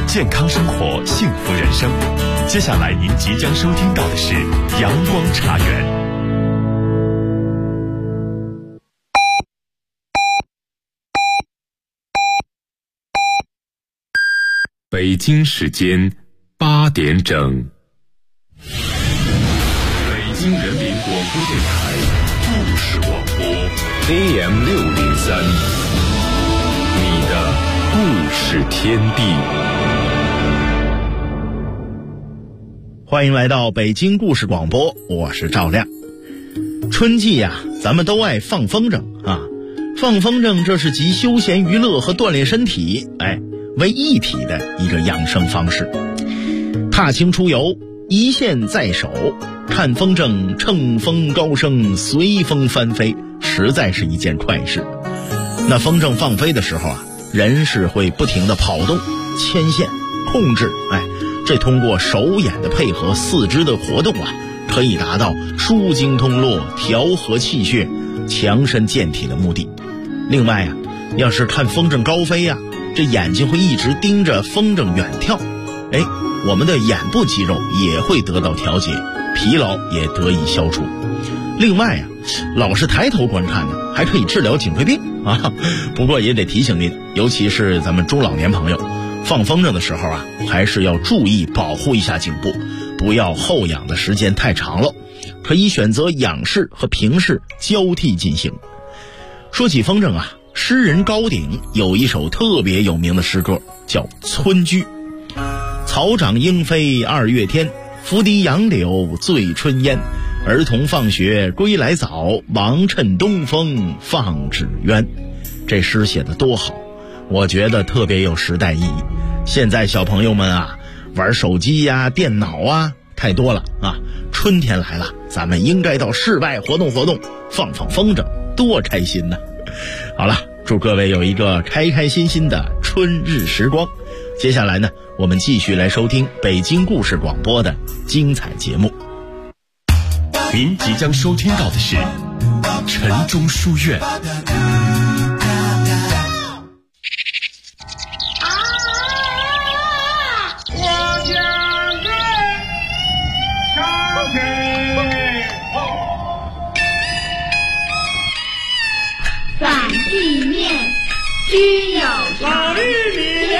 健康生活，幸福人生。接下来您即将收听到的是阳光茶园。北京时间8点整。北京人民广播电台故事广播 AM603， 你的故事天地。 欢迎来到北京故事广播，我是赵亮。春季呀，咱们都爱放风筝啊。放风筝这是集休闲娱乐和锻炼身体为一体的一个养生方式。踏青出游，一线在手，看风筝，乘风高升，随风翻飞，实在是一件快事。那风筝放飞的时候啊，人是会不停地跑动、牵线、控制，这通过手眼的配合，四肢的活动啊，可以达到舒筋通络、调和气血、强身健体的目的。另外啊，要是看风筝高飞啊，这眼睛会一直盯着风筝远眺，我们的眼部肌肉也会得到调节，疲劳也得以消除。另外啊，老是抬头观看呢，还可以治疗颈椎病啊。不过也得提醒您，尤其是咱们中老年朋友，放风筝的时候啊，还是要注意保护一下颈部，不要后仰的时间太长了，可以选择仰式和平式交替进行。说起风筝啊，诗人高鼎有一首特别有名的诗歌，叫《村居》。草长莺飞2月天，拂堤杨柳醉春烟。儿童放学归来早，忙趁东风放纸鸢。这诗写得多好，我觉得特别有时代意义。现在小朋友们啊，玩手机呀、电脑啊太多了啊。春天来了，咱们应该到室外活动活动，放放风筝，多开心呢。好了，祝各位有一个开开心心的春日时光。接下来呢，我们继续来收听北京故事广播的精彩节目。 您即将收听到的是晨钟书院。 反地面须有老玉米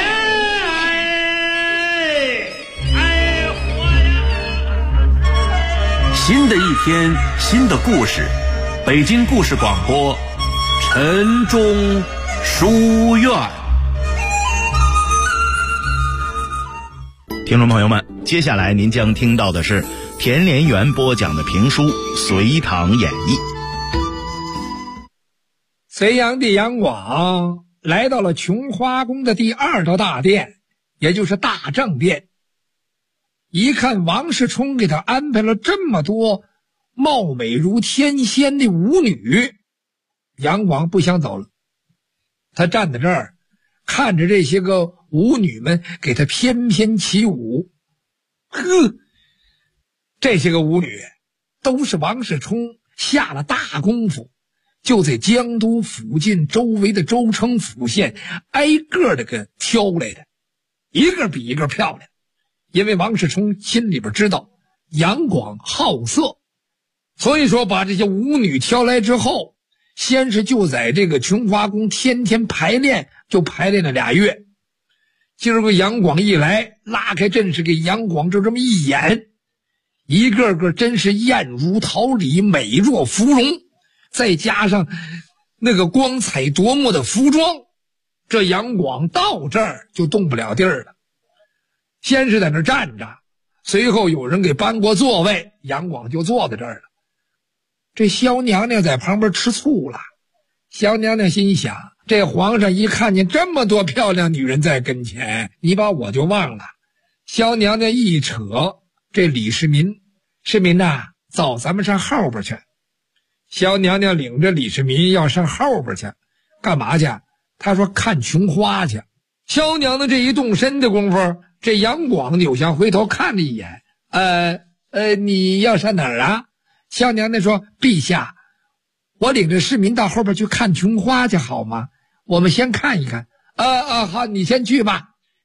新的一天，新的故事，北京故事广播晨钟书院。 听众朋友们，接下来您将听到的是田连元播讲的评书《隋唐演义》。 隋炀帝杨广来到了琼花宫的第2道大殿，也就是大正殿。一看王世充给他安排了这么多貌美如天仙的舞女，杨广不想走了。他站在这儿，看着这些个舞女们给他翩翩起舞。这些个舞女都是王世充下了大功夫，就在江都附近周围的州城府县挨个的给挑来的，一个比一个漂亮。因为王世充心里边知道杨广好色，所以说把这些舞女挑来之后，先是就在这个琼花宫天天排练，就排练了2月。今儿个杨广一来，拉开阵势给杨广就这么一演，一个个真是艳如桃李，美若芙蓉，再加上那个光彩夺目的服装，这杨广到这儿就动不了地儿了。先是在那站着，随后有人给搬过座位，杨广就坐在这儿了。这萧娘娘在旁边吃醋了。萧娘娘心想，这皇上一看见这么多漂亮女人在跟前，你把我就忘了。萧娘娘一扯，这李世民，世民呐，走，咱们上后边去。萧娘娘领着李世民要上后边去，干嘛去？她说看琼花去。萧娘娘这一动身的功夫，这杨广扭向回头看了一眼，你要上哪儿啊？萧娘娘说，陛下，我领着市民到后边去看琼花去好吗？我们先看一看。好，你先去吧。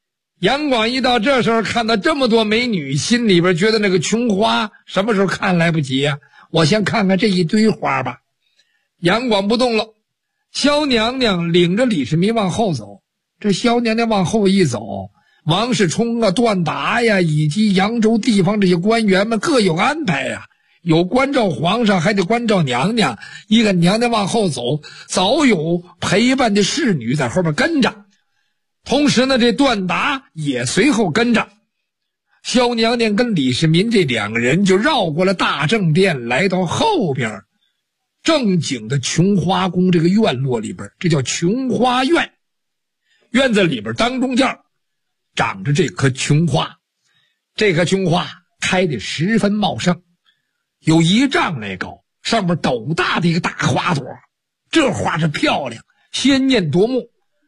杨广一到这时候看到这么多美女，心里边觉得那个琼花什么时候看来不及呀？我先看看这一堆花吧。杨广不动了，萧娘娘领着李世民往后走。这萧娘娘往后一走，王世充啊、段达呀，以及扬州地方这些官员们各有安排呀，有关照皇上，还得关照娘娘。一个娘娘往后走，早有陪伴的侍女在后边跟着。同时呢，这段达也随后跟着。萧娘娘跟李世民这两个人就绕过了大正殿，来到后边正经的琼花宫这个院落里边，这叫琼花院。院子里边当中间长着这棵琼花，这棵琼花开得十分茂盛，有1丈来高，上面斗大的一个大花朵。这花是漂亮，鲜艳夺目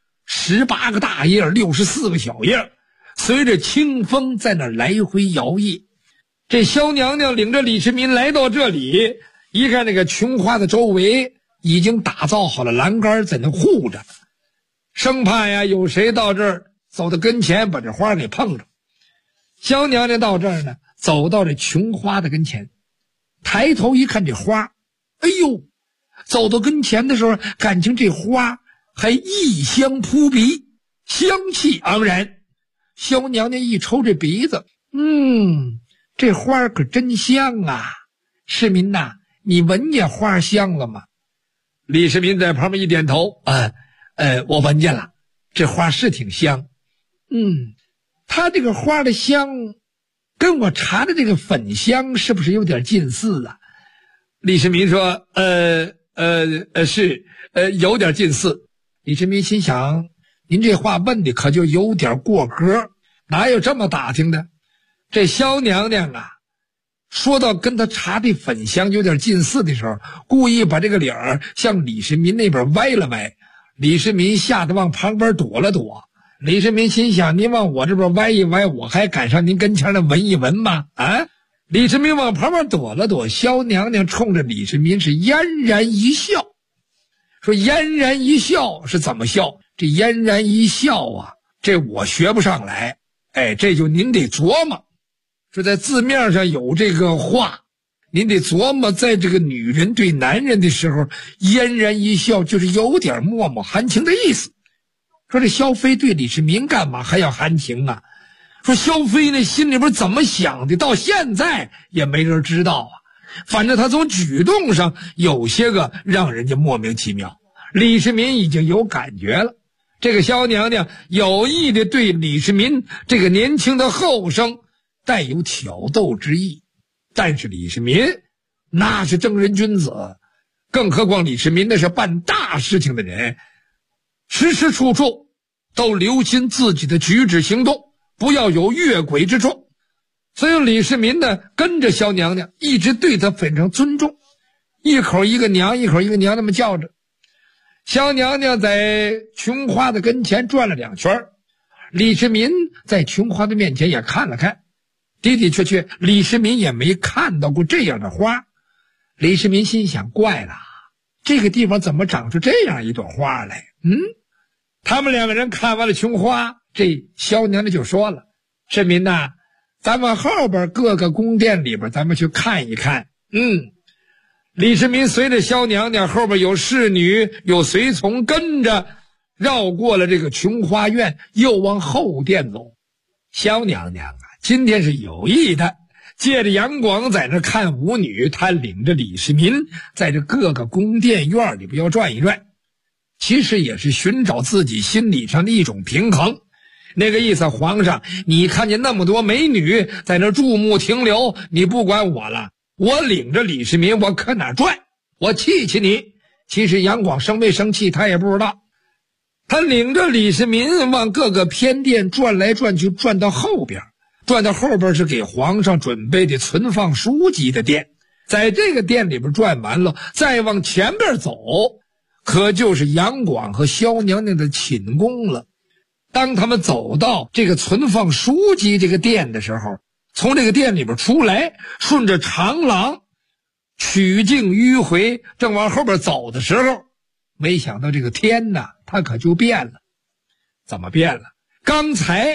，18个大叶，64个小叶，随着清风在那来回摇曳。这萧娘娘领着李世民来到这里，一看那个琼花的周围已经打造好了栏杆，在那护着，生怕呀有谁到这儿走到跟前把这花给碰着。萧娘娘到这儿呢，走到这琼花的跟前，抬头一看这花，哎呦，走到跟前的时候，感情这花还异香扑鼻，香气盎然。萧娘娘一抽这鼻子，这花可真香啊！世民呐，你闻见花香了吗？李世民在旁边一点头，我闻见了，这花是挺香。它这个花的香跟我查的这个粉香是不是有点近似啊？李世民说是有点近似。李世民心想，您这话问的可就有点过格，哪有这么打听的？这萧娘娘啊，说到跟他查的粉香有点近似的时候，故意把这个脸儿向李世民那边歪了歪。李世民吓得往旁边躲了躲。李世民心想，您往我这边歪一歪，我还赶上您跟前来闻一闻吗？李世民往旁边躲了躲。萧娘娘冲着李世民是嫣然一笑，说嫣然一笑是怎么笑？这嫣然一笑啊，这我学不上来，这就您得琢磨。说在字面上有这个话，您得琢磨，在这个女人对男人的时候，嫣然一笑就是有点脉脉含情的意思。说这萧妃对李世民干嘛还要含情啊？说萧妃那心里边怎么想的，到现在也没人知道啊。反正他从举动上有些个让人家莫名其妙。李世民已经有感觉了，这个萧娘娘有意的对李世民这个年轻的后生带有挑逗之意。但是李世民那是正人君子，更何况李世民那是办大事情的人，时时处处都留心自己的举止行动，不要有越轨之处。所以李世民呢，跟着萧娘娘一直对她非常尊重，一口一个娘，一口一个娘那么叫着。萧娘娘在琼花的跟前转了2圈，李世民在琼花的面前也看了看，的的确确李世民也没看到过这样的花。李世民心想，怪了，这个地方怎么长出这样一朵花来？他们2个人看完了琼花，这萧娘娘就说了，世民呐，咱们后边各个宫殿里边咱们去看一看。李世民随着萧娘娘后边有侍女有随从跟着，绕过了这个琼花院，又往后殿走。萧娘娘啊，今天是有意的，借着杨广在那看舞女，他领着李世民在这各个宫殿院里边要转一转，其实也是寻找自己心理上的一种平衡。那个意思，皇上，你看见那么多美女在那注目停留，你不管我了，我领着李世民我可哪转，我气气你。其实杨广生没生气他也不知道。他领着李世民往各个偏殿转来转去，转到后边是给皇上准备的存放书籍的殿。在这个殿里边转完了，再往前边走，可就是杨广和萧娘娘的寝宫了。当他们走到这个存放书籍这个殿的时候，从这个殿里边出来，顺着长廊曲径迂回，正往后边走的时候，没想到这个天哪，它可就变了。怎么变了？刚才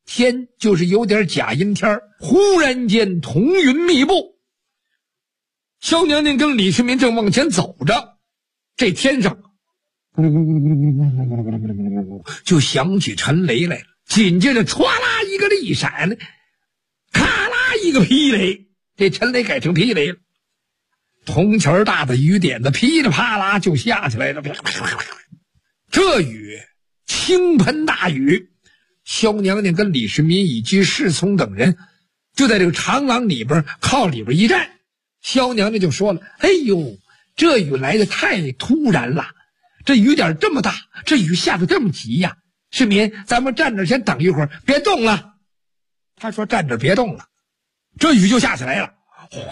天就是有点假阴天，忽然间彤云密布。萧娘娘跟李世民正往前走着，这天上就响起沉雷来了，紧接着歘啦一个厉闪，咔啦一个霹雷，这沉雷改成霹雷了。铜钱大的雨点子噼里啪啦就下起来了。这雨倾盆大雨，萧娘娘跟李世民以及侍从等人就在这个长廊里边靠里边一站。萧娘娘就说了：哎呦，这雨来的太突然了，这雨点这么大，这雨下得这么急呀！世民，咱们站着先等一会儿，别动了。他说站着别动了，这雨就下起来了。哗，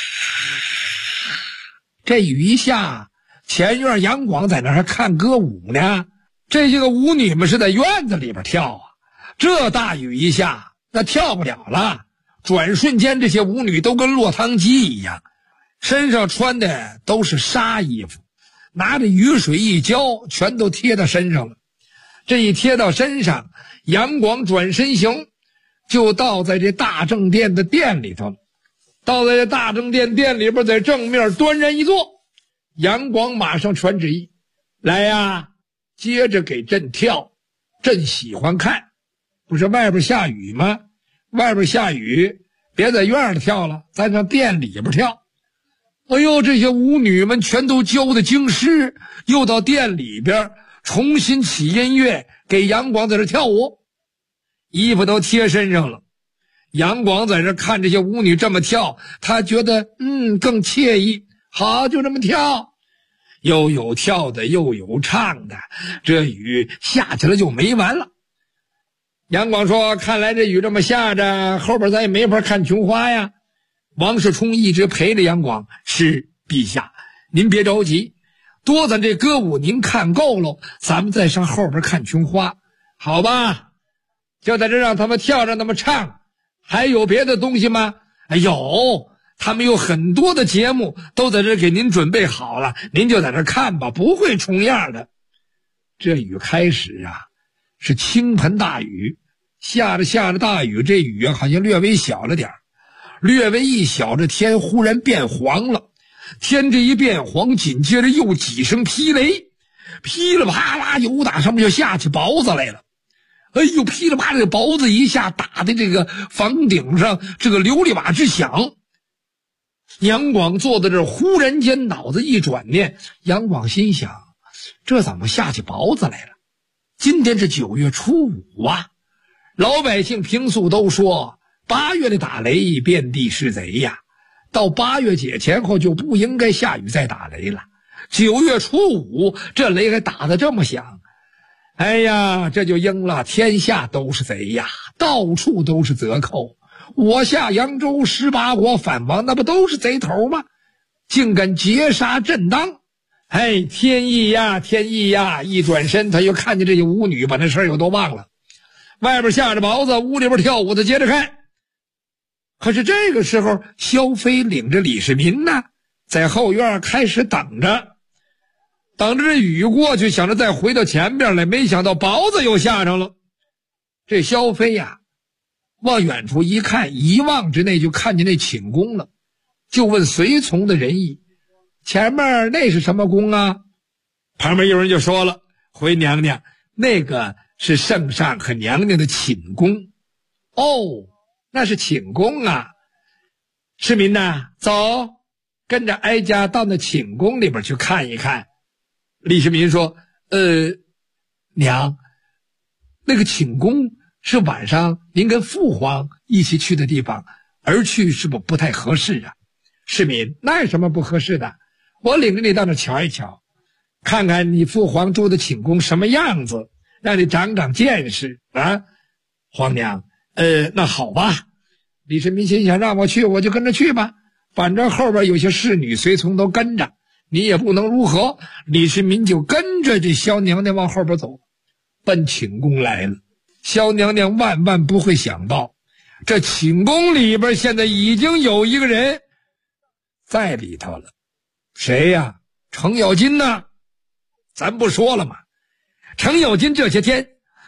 这雨一下，前院杨广在那儿还看歌舞呢，这些个舞女们是在院子里边跳啊。这大雨一下，那跳不了了。转瞬间这些舞女都跟落汤鸡一样，身上穿的都是纱衣服，拿着雨水一浇，全都贴到身上了。这一贴到身上，杨广转身行，就倒在这大正殿的殿里头了。倒在这大正殿殿里边，在正面端然一坐。杨广马上传旨意：来呀，接着给朕跳，朕喜欢看。不是外边下雨吗？外边下雨，别在院里跳了，咱上殿里边跳。哎呦，这些舞女们全都教的京师，又到殿里边重新起音乐，给杨广在这跳舞，衣服都贴身上了。杨广在这看这些舞女这么跳，他觉得更惬意。好，就这么跳，又有跳的又有唱的，这雨下起来就没完了。杨广说：看来这雨这么下着，后边咱也没法看琼花呀。王世充一直陪着杨广：是陛下，您别着急，多咱这歌舞您看够了，咱们再上后边看琼花，好吧？就在这让他们跳，让他们唱。还有别的东西吗？有，他们有很多的节目都在这给您准备好了，您就在这看吧，不会重样的。这雨开始啊，是倾盆大雨，下着大雨，这雨好像略微小了点，略微一小，这天忽然变黄了。天这一变黄，紧接着又几声霹雷，噼里啪啦，由打上面就下起雹子来了。哎呦，噼里啪啦，这雹子一下打在这个房顶上，这个琉璃瓦之响。杨广坐在这儿，忽然间脑子一转念，杨广心想：这怎么下起雹子来了？今天是9月初5啊，老百姓平素都说8月的打雷遍地是贼呀，到8月节前后就不应该下雨再打雷了。9月初5这雷还打得这么响，哎呀，这就应了天下都是贼呀，到处都是贼寇。我下扬州18国反王，那不都是贼头吗？竟敢劫杀朕当！哎，天意呀，天意呀！一转身，他又看见这些舞女，把那事儿又都忘了。外边下着雹子，屋里边跳舞的接着看。可是这个时候，萧妃领着李世民呢，在后院开始等着这雨过去，想着再回到前边来，没想到雹子又下上了。这萧妃呀，往远处一看，一望之内就看见那寝宫了，就问随从的人意：前面那是什么宫啊？旁边有人就说了：回娘娘，那个是圣上和娘娘的寝宫。哦，那是寝宫啊。市民呐，走，跟着哀家到那寝宫里边去看一看。李世民说：娘，那个寝宫是晚上您跟父皇一起去的地方，而去是不太合适啊。市民，那有什么不合适的？我领着你到那瞧一瞧，看看你父皇住的寝宫什么样子，让你长长见识啊。皇娘，那好吧。李世民心想，让我去我就跟着去吧，反正后边有些侍女随从都跟着，你也不能如何。李世民就跟着这萧娘娘往后边走，奔寝宫来了。萧娘娘万万不会想到，这寝宫里边现在已经有一个人在里头了。谁呀？程咬金呢？咱不说了吗？程咬金这些天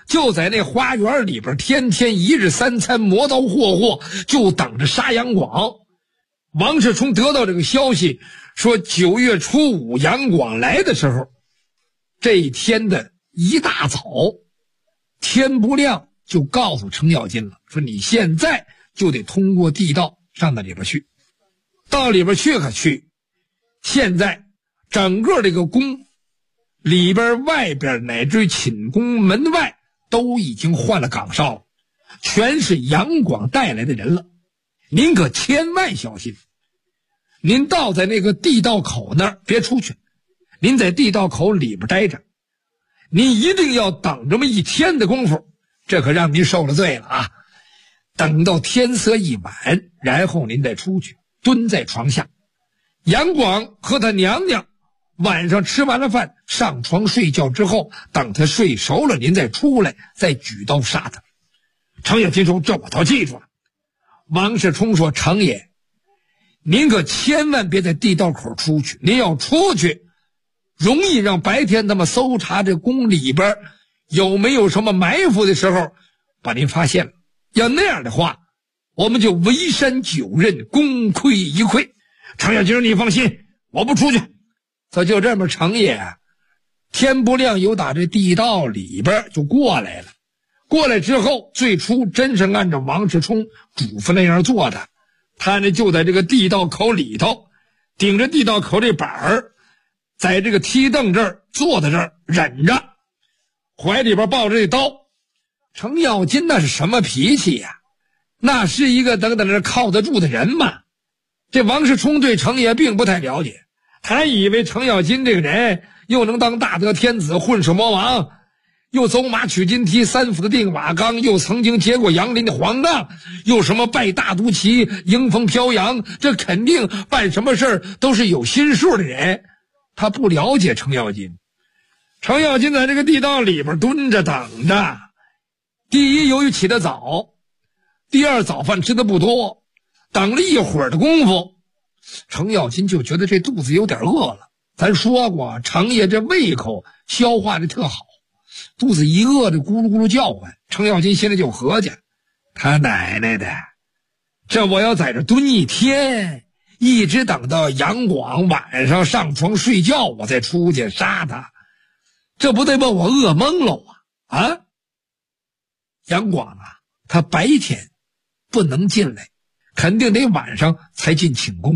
就在那花园里边，天天一日三餐磨刀霍霍，就等着杀杨广。王世充得到这个消息，说9月初5杨广来的时候，这一天的一大早，天不亮就告诉程咬金了，说你现在就得通过地道上到里边去，到里边去可去。现在整个这个宫里边外边乃至寝宫门外都已经换了岗哨了，全是杨广带来的人了，您可千万小心。您倒在那个地道口那儿别出去，您在地道口里边待着，您一定要等这么一天的功夫，这可让您受了罪了啊！等到天色一晚，然后您再出去，蹲在床下，杨广和他娘娘晚上吃完了饭上床睡觉之后，等他睡熟了，您再出来，再举刀杀他。程咬金说：“这我都记住了。”王世充说：“程爷，您可千万别在地道口出去，您要出去，容易让白天他们搜查这宫里边有没有什么埋伏的时候把您发现了。要那样的话，我们就围山9仞，功亏一篑。”程咬金说：“你放心，我不出去。”他就这么，程爷天不亮有打这地道里边就过来了。过来之后，最初真是按照王世充嘱咐那样做的。他呢就在这个地道口里头，顶着地道口这板儿，在这个梯凳这儿坐在这儿忍着，怀里边抱着这刀。程咬金那是什么脾气呀？那是一个等这靠得住的人吗？这王世充对程爷并不太了解，他以为程咬金这个人又能当大德天子，混世魔王，又走马取金梯，3府的定瓦岗，又曾经接过杨林的黄杠，又什么拜大都旗，迎风飘扬，这肯定办什么事儿都是有心数的人。他不了解程咬金。程咬金在这个地道里边蹲着等着。第一，由于起得早；第二，早饭吃的不多。等了一会儿的功夫，程咬金就觉得这肚子有点饿了。咱说过，程爷这胃口消化的特好，肚子一饿的咕噜咕噜叫唤。程咬金心里就合计，他奶奶的，这我要在这蹲一天，一直等到杨广晚上上床睡觉，我再出去杀他，这不得把我饿懵了啊！杨广啊，他白天不能进来，肯定得晚上才进寝宫。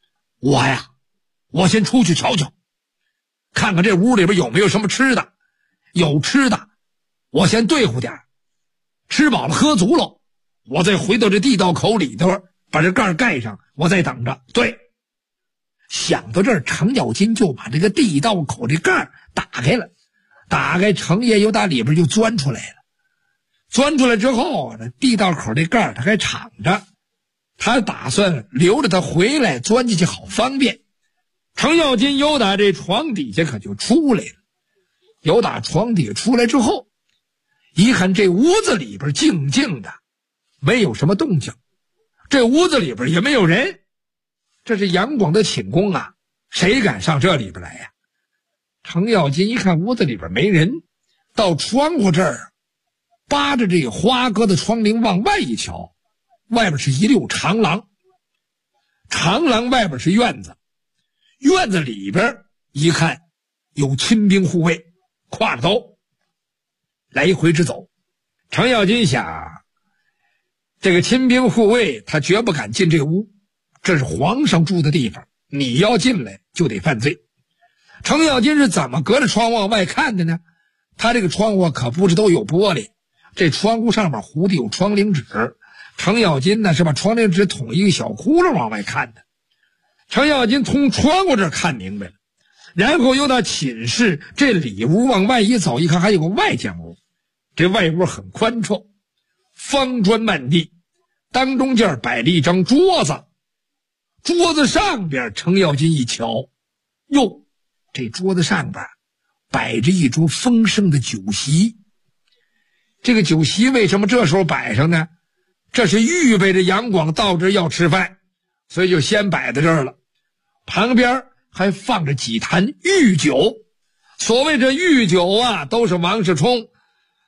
我先出去瞧瞧，看看这屋里边有没有什么吃的，有吃的我先对付点，吃饱了喝足了，我再回到这地道口里头把这盖盖上，我再等着。对，想到这儿，程咬金就把这个地道口的盖打开了，打开，程爷又打里边就钻出来了。钻出来之后，这地道口这盖他还敞着，他打算留着他回来钻进去好方便。程咬金由打这床底下可就出来了，由打床底下出来之后，一看这屋子里边静静的，没有什么动静，这屋子里边也没有人，这是杨广的寝宫啊，谁敢上这里边来呀？程咬金一看屋子里边没人，到窗户这儿扒着这个花格的窗棂往外一瞧，外边是一溜长廊，长廊外边是院子，院子里边一看有亲兵护卫，挎着刀来回直走。程咬金想，这个亲兵护卫他绝不敢进这屋，这是皇上住的地方，你要进来就得犯罪。程咬金是怎么隔着窗往外看的呢？他这个窗户可不是都有玻璃，这窗户上面糊的有窗棂纸，程咬金呢是把窗棂纸捅一个小窟窿往外看的。程咬金从窗户这儿看明白了，然后又到寝室这里屋往外一走，一看还有个外间屋，这外屋很宽敞，方砖漫地，当中间摆了一张桌子，桌子上边程咬金一瞧，哟，这桌子上边摆着一桌丰盛的酒席。这个酒席为什么这时候摆上呢？这是预备着杨广到这要吃饭，所以就先摆在这儿了。旁边还放着几坛御酒，所谓这御酒啊，都是王世充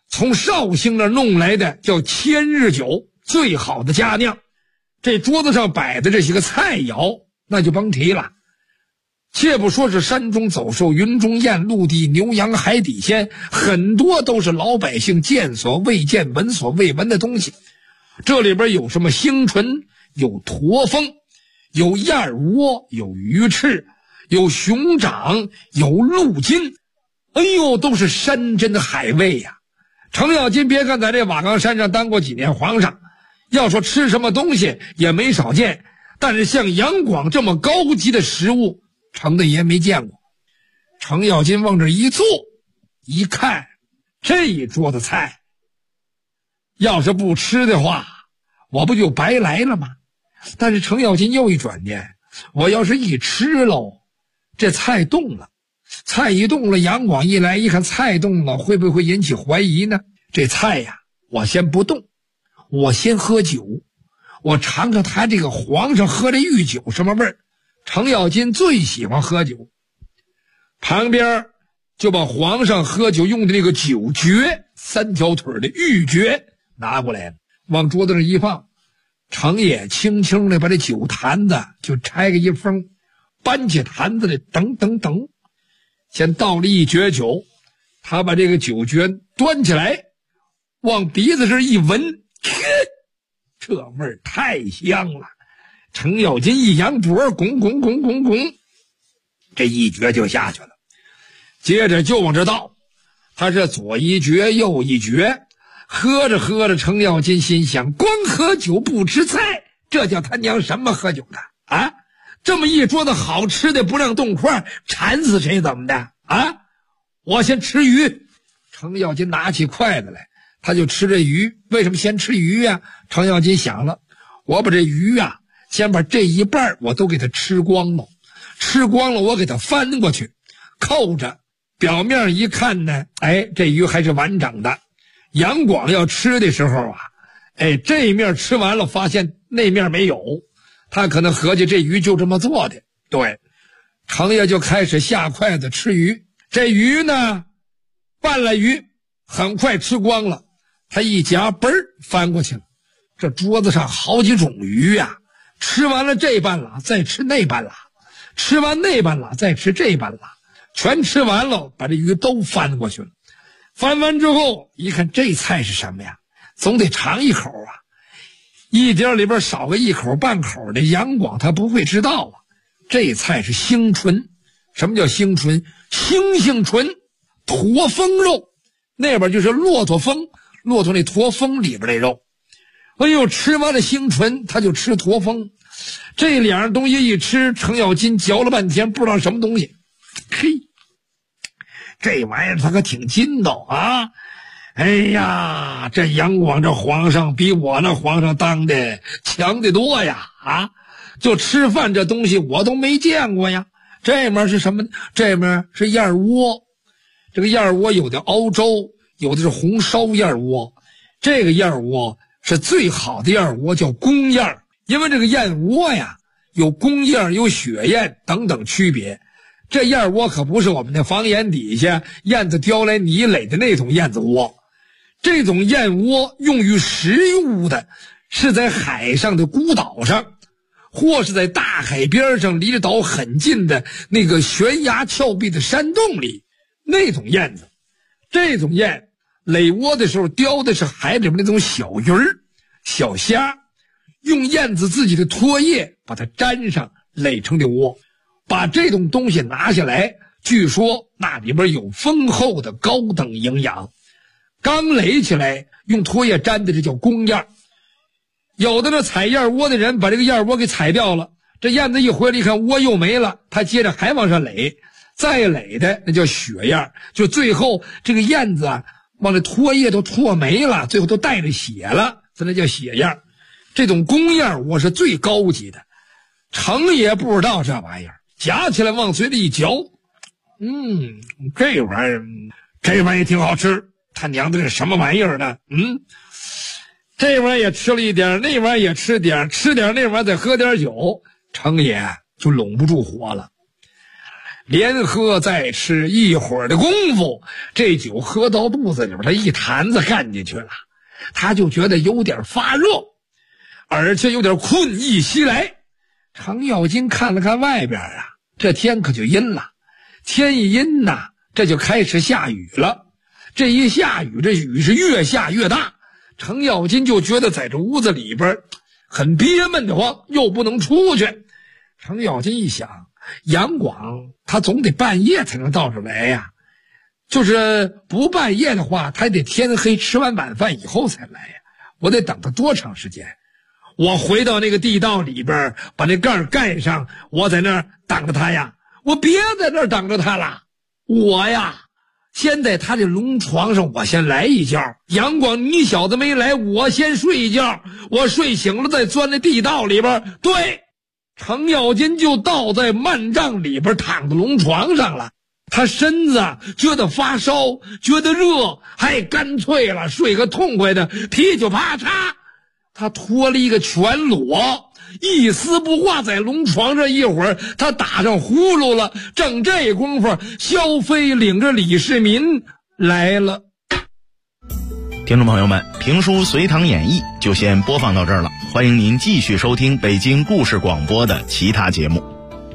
从绍兴那弄来的叫千日酒，最好的佳酿。这桌子上摆的这些个菜肴，那就甭提了。切不说是山中走兽、云中雁、陆地牛羊、海底鲜，很多都是老百姓见所未见、闻所未闻的东西。这里边有什么星唇，有驼峰，有燕窝，有鱼翅，有熊掌，有鹿筋，哎呦，都是山珍的海味呀。程咬金别看在这瓦岗山上当过几年皇上，要说吃什么东西也没少见，但是像杨广这么高级的食物，程大爷没见过。程咬金往这一坐，一看这一桌子菜，要是不吃的话，我不就白来了吗？但是程咬金又一转念，我要是一吃喽，这菜动了，菜一动了，杨广一来一看菜动了，会不会引起怀疑呢？这菜呀，我先不动，我先喝酒，我尝尝他这个皇上喝这御酒什么味儿。程咬金最喜欢喝酒，旁边就把皇上喝酒用的那个酒爵，3条腿的御爵拿过来了，往桌子上一放。程爷轻轻的把这酒坛子就拆个一封，搬起坛子来，等等等，先倒了一爵酒，他把这个酒爵端起来，往鼻子这一闻，这味儿太香了。程咬金一扬脖，拱拱拱拱拱，这一爵就下去了。接着就往这倒，他是左一爵右一爵，喝着喝着，程咬金心想，光喝酒不吃菜，这叫他娘什么喝酒的啊？这么一桌子好吃的不让动筷，馋死谁怎么的啊？我先吃鱼。程咬金拿起筷子来，他就吃这鱼。为什么先吃鱼呀？程咬金想了，我把这鱼呀，先把这一半我都给它吃光了，吃光了我给它翻过去，扣着，表面一看呢，哎，这鱼还是完整的。杨广要吃的时候啊，哎，这一面吃完了发现那面没有，他可能合计这鱼就这么做的。对，程爷就开始下筷子吃鱼。这鱼呢，拌了鱼很快吃光了，他一夹嘣儿翻过去了。这桌子上好几种鱼呀，吃完了这半拉再吃那半拉，吃完那半拉再吃这半拉，全吃完了把这鱼都翻过去了。翻完之后一看这菜是什么呀，总得尝一口啊，一碟里边少个一口半口的，杨广他不会知道啊。这菜是星唇。什么叫星唇？猩猩唇，驼峰肉，那边就是骆驼峰，骆驼那驼峰里边那肉。哎呦，吃完了星唇他就吃驼峰。这两样东西一吃，程咬金嚼了半天不知道什么东西。嘿，这玩意儿他可挺筋道啊！哎呀，这杨广这皇上比我那皇上当的强得多呀！啊，就吃饭这东西我都没见过呀。这面是什么呢？这面是燕窝。这个燕窝有的熬粥，有的是红烧燕窝。这个燕窝是最好的燕窝，叫公燕。因为这个燕窝呀，有公燕有雪燕等等区别。这燕窝可不是我们那房檐底下燕子叼来泥垒的那种燕子窝。这种燕窝用于食用的是在海上的孤岛上，或是在大海边上离着岛很近的那个悬崖峭壁的山洞里，那种燕子。这种燕垒窝的时候叼的是海里面那种小鱼儿、小虾，用燕子自己的唾液把它粘上垒成的窝。把这种东西拿下来，据说那里边有丰厚的高等营养。刚垒起来用唾液粘的，这叫公燕。有的呢采燕窝的人把这个燕窝给采掉了，这燕子一回来一看窝又没了，他接着还往上垒，再垒的那叫雪燕，就最后这个燕子啊往这唾液都唾没了，最后都带着血了，所以那叫血燕。这种公燕窝是最高级的。程爷不知道这玩意儿，夹起来往嘴里一嚼，这玩意儿也挺好吃。他娘的这什么玩意儿呢？这玩意儿也吃了一点，那玩意儿也吃点，吃点那玩意儿再喝点酒，程爷就拢不住火了。 连喝再吃，一会儿的功夫，这酒喝到肚子里边，他一坛子干进去了，他就觉得有点发热，而且有点困意袭来。程咬金看了看外边啊，这天可就阴了，天一阴呐，这就开始下雨了。这一下雨，这雨是越下越大，程咬金就觉得在这屋子里边很憋闷的慌，又不能出去。程咬金一想，杨广他总得半夜才能到这来呀，就是不半夜的话，他得天黑吃完晚饭以后才来呀，我得等他多长时间？我回到那个地道里边，把那盖盖上，我在那儿等着他呀，我别在那儿等着他了。我呀，先在他的龙床上，我先来一觉。杨广，你小子没来，我先睡一觉，我睡醒了再钻那地道里边。对，程咬金就倒在幔帐里边，躺在龙床上了。他身子觉得发烧，觉得热，还干脆了睡个痛快的，噼里啪嚓，他脱了一个全裸，一丝不挂在龙床上。一会儿他打上呼噜了，正这功夫，萧飞领着李世民来了。 听众朋友们，评书《隋唐演义》就先播放到这儿了，欢迎您继续收听北京故事广播的其他节目。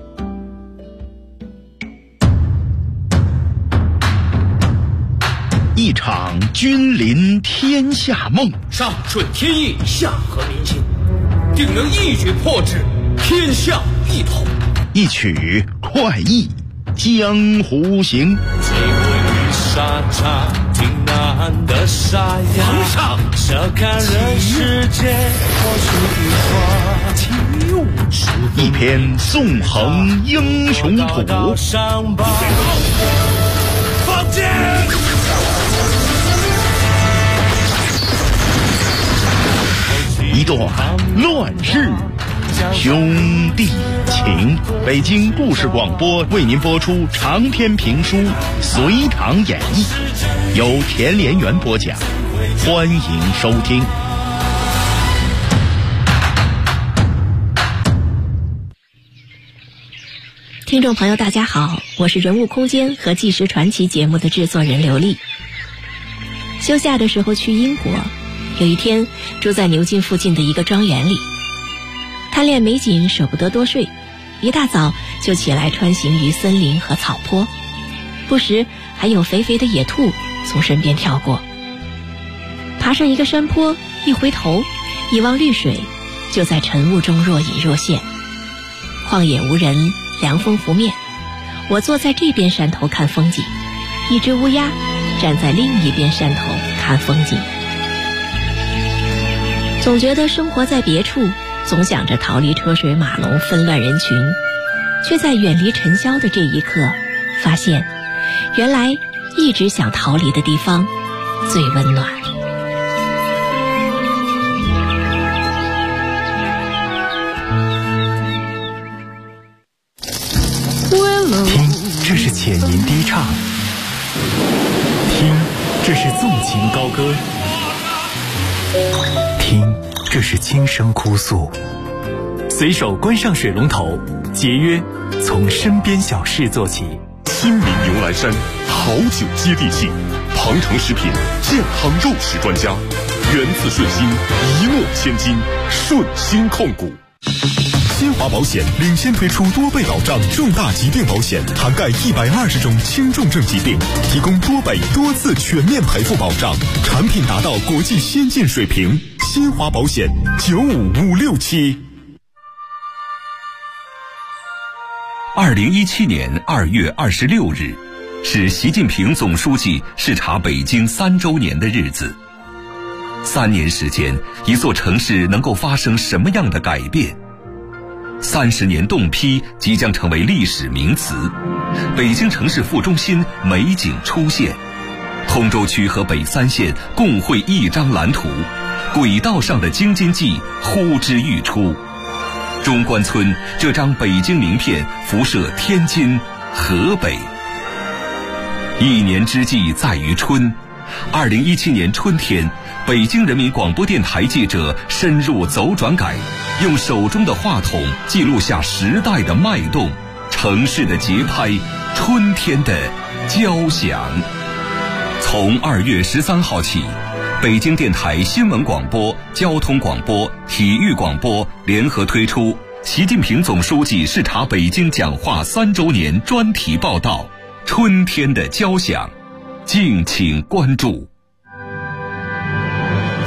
一场君临天下梦， 上顺天意，下合民心，定能一举破之，天下一统。 一曲快意江湖行。 最过于沙场，挺难的沙哑。 皇上， 笑看人世间，或许一花。 一篇纵横英雄谱。 放箭！ 一段乱世兄弟情。北京故事广播为您播出长篇评书《隋唐演义》，由田连元播讲，欢迎收听。 听众朋友大家好，我是人物空间和纪实传奇节目的制作人刘丽。休假的时候去英国，有一天住在牛津附近的一个庄园里，贪恋美景舍不得多睡，一大早就起来穿行于森林和草坡，不时还有肥肥的野兔从身边跳过。爬上一个山坡，一回头一望绿水，就在晨雾中若隐若现。旷野无人，凉风拂面，我坐在这边山头看风景，一只乌鸦站在另一边山头看风景。总觉得生活在别处，总想着逃离车水马龙纷乱人群，却在远离尘嚣的这一刻，发现原来一直想逃离的地方最温暖。 听，这是浅吟低唱；听，这是纵情高歌；听，这是轻声哭诉。随手关上水龙头，节约从身边小事做起。 亲民牛栏山好酒接地气，庞城食品健康肉食专家，源自顺心，一诺千金，顺心控股。新华保险领先推出多倍保障重大疾病保险，涵盖120种轻重症疾病，提供多倍多次全面赔付保障，产品达到国际先进水平。新华保险95567。 2017年2月26日，是习近平总书记视察北京3周年的日子。3年时间，一座城市能够发生什么样的改变？30年冻批即将成为历史名词，北京城市副中心美景出现，通州区和北3县共绘一张蓝图，轨道上的京津冀呼之欲出。中关村这张北京名片辐射天津、河北。一年之计在于春，2017年春天，北京人民广播电台记者深入走转改，用手中的话筒记录下时代的脉动， 城市的节拍，春天的交响。从2月13号起，北京电台新闻广播、交通广播、体育广播联合推出习近平总书记视察北京讲话3周年专题报道《春天的交响》，敬请关注。